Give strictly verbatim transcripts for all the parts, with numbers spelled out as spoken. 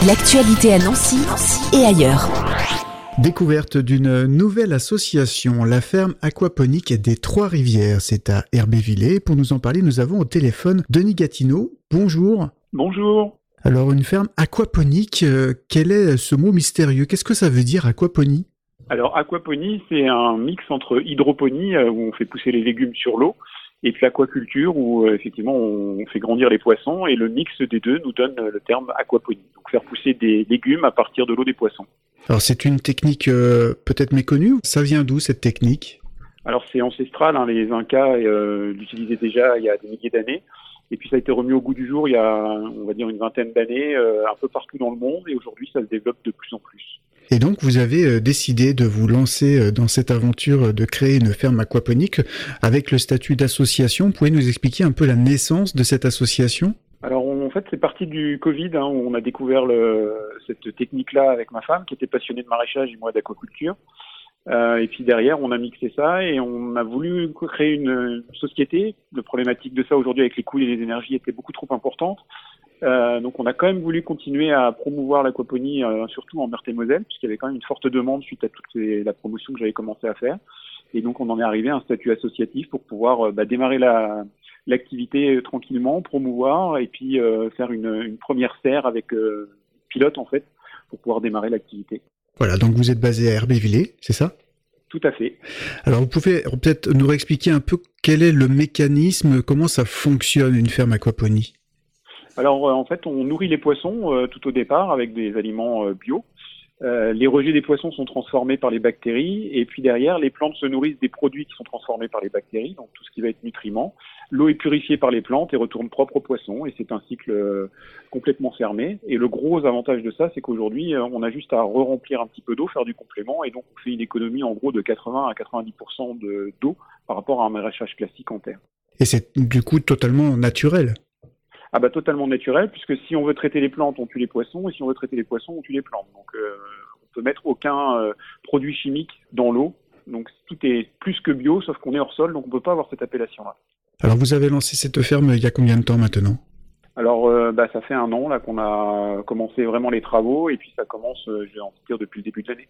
L'actualité à Nancy, Nancy et ailleurs. Découverte d'une nouvelle association, la ferme aquaponique des Trois-Rivières. C'est à Herbévillers. Pour nous en parler, nous avons au téléphone Denis Gatineau. Bonjour. Bonjour. Alors, une ferme aquaponique, euh, quel est ce mot mystérieux? Qu'est-ce que ça veut dire, aquaponie? Alors, aquaponie, c'est un mix entre hydroponie, euh, où on fait pousser les légumes sur l'eau, et puis aquaculture, où euh, effectivement on fait grandir les poissons, et le mix des deux nous donne euh, le terme aquaponie. Donc, faire pousser des légumes à partir de l'eau des poissons. Alors, c'est une technique euh, peut-être méconnue. Ça vient d'où, cette technique? Alors, c'est ancestral, hein, les Incas euh, l'utilisaient déjà il y a des milliers d'années. Et puis ça a été remis au goût du jour il y a, on va dire, une vingtaine d'années, euh, un peu partout dans le monde, et aujourd'hui ça se développe de plus en plus. Et donc vous avez euh, décidé de vous lancer euh, dans cette aventure de créer une ferme aquaponique avec le statut d'association. Vous pouvez nous expliquer un peu la naissance de cette association? Alors en fait c'est parti du Covid, hein, où on a découvert le, cette technique-là avec ma femme qui était passionnée de maraîchage et moi d'aquaculture. Euh, et puis derrière, on a mixé ça et on a voulu créer une, une société. La problématique de ça aujourd'hui avec les coûts et les énergies était beaucoup trop importante. Euh, donc on a quand même voulu continuer à promouvoir l'aquaponie, euh, surtout en Meurthe-et-Moselle, puisqu'il y avait quand même une forte demande suite à toute les, la promotion que j'avais commencé à faire. Et donc on en est arrivé à un statut associatif pour pouvoir euh, bah, démarrer la, l'activité euh, tranquillement, promouvoir et puis euh, faire une, une première serre avec euh, pilote en fait, pour pouvoir démarrer l'activité. Voilà, donc vous êtes basé à Herbévillers, c'est ça? Tout à fait. Alors vous pouvez peut-être nous réexpliquer un peu quel est le mécanisme, comment ça fonctionne une ferme aquaponie? Alors euh, en fait, on nourrit les poissons euh, tout au départ avec des aliments euh, bio. Euh, les rejets des poissons sont transformés par les bactéries et puis derrière, les plantes se nourrissent des produits qui sont transformés par les bactéries, donc tout ce qui va être nutriments. L'eau est purifiée par les plantes et retourne propre aux poissons et c'est un cycle euh, complètement fermé. Et le gros avantage de ça, c'est qu'aujourd'hui, euh, on a juste à re-remplir un petit peu d'eau, faire du complément et donc on fait une économie en gros de quatre-vingts à quatre-vingt-dix pour cent de, d'eau par rapport à un maraîchage classique en terre. Et c'est du coup totalement naturel? Ah bah totalement naturel, puisque si on veut traiter les plantes, on tue les poissons, et si on veut traiter les poissons, on tue les plantes. Donc euh, on peut mettre aucun euh, produit chimique dans l'eau. Donc tout est plus que bio, sauf qu'on est hors sol, donc on peut pas avoir cette appellation-là. Alors vous avez lancé cette ferme il y a combien de temps maintenant? Alors euh, bah ça fait un an là qu'on a commencé vraiment les travaux, et puis ça commence, euh, je vais en dire, depuis le début de l'année.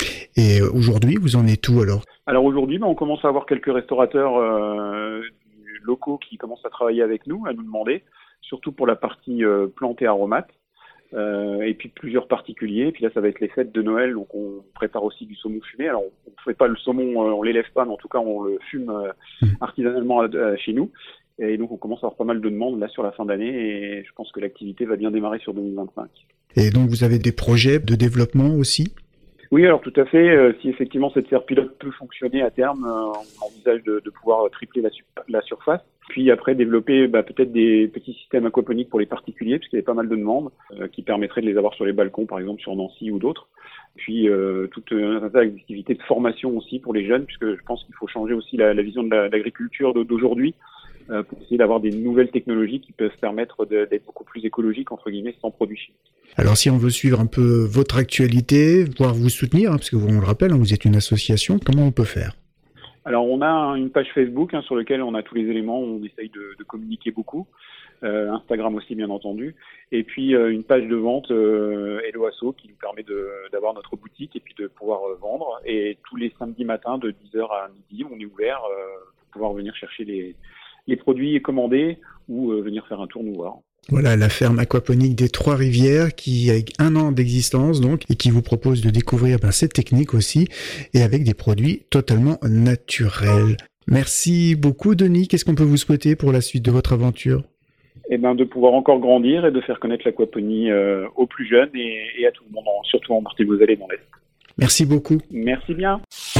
Et aujourd'hui, vous en êtes où alors? Alors aujourd'hui, bah, on commence à avoir quelques restaurateurs euh, locaux qui commencent à travailler avec nous, à nous demander, surtout pour la partie euh, plantes et aromates, euh, et puis plusieurs particuliers. Et puis là, ça va être les fêtes de Noël, donc on prépare aussi du saumon fumé. Alors, on ne fait pas le saumon, euh, on l'élève pas, mais en tout cas, on le fume euh, artisanalement euh, chez nous. Et donc, on commence à avoir pas mal de demandes là sur la fin d'année, et je pense que l'activité va bien démarrer sur deux mille vingt-cinq. Et donc, vous avez des projets de développement aussi? Oui, alors tout à fait. Euh, si effectivement cette serre pilote peut fonctionner à terme, euh, on envisage de, de pouvoir tripler la, la surface. Puis après développer bah, peut-être des petits systèmes aquaponiques pour les particuliers, puisqu'il y avait pas mal de demandes euh, qui permettraient de les avoir sur les balcons, par exemple sur Nancy ou d'autres. Puis euh, toute une activité de formation aussi pour les jeunes, puisque je pense qu'il faut changer aussi la, la vision de la, l'agriculture d'aujourd'hui, euh, pour essayer d'avoir des nouvelles technologies qui peuvent permettre de, d'être beaucoup plus écologiques, entre guillemets, sans produits chimiques. Alors si on veut suivre un peu votre actualité, voire vous soutenir, hein, parce que vous, on le rappelle, hein, vous êtes une association, comment on peut faire? Alors on a une page Facebook hein, sur laquelle on a tous les éléments, on essaye de, de communiquer beaucoup, euh, Instagram aussi bien entendu, et puis euh, une page de vente euh, Hello Asso qui nous permet de, d'avoir notre boutique et puis de pouvoir euh, vendre. Et tous les samedis matins de dix heures à midi, on est ouvert euh, pour pouvoir venir chercher les, les produits et commander ou euh, venir faire un tour nous voir. Voilà, la ferme aquaponique des Trois-Rivières qui a un an d'existence donc et qui vous propose de découvrir ben, cette technique aussi et avec des produits totalement naturels. Merci beaucoup Denis, qu'est-ce qu'on peut vous souhaiter pour la suite de votre aventure? Eh ben, de pouvoir encore grandir et de faire connaître l'aquaponie euh, aux plus jeunes et, et à tout le monde, surtout en Meurthe-et-Moselle et dans l'Est. Merci beaucoup. Merci bien.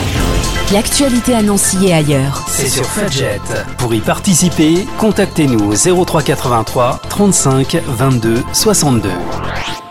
L'actualité à Nancy et ailleurs. C'est sur Fudget. Pour y participer, contactez-nous au zéro trois quatre-vingt-trois trente-cinq vingt-deux soixante-deux.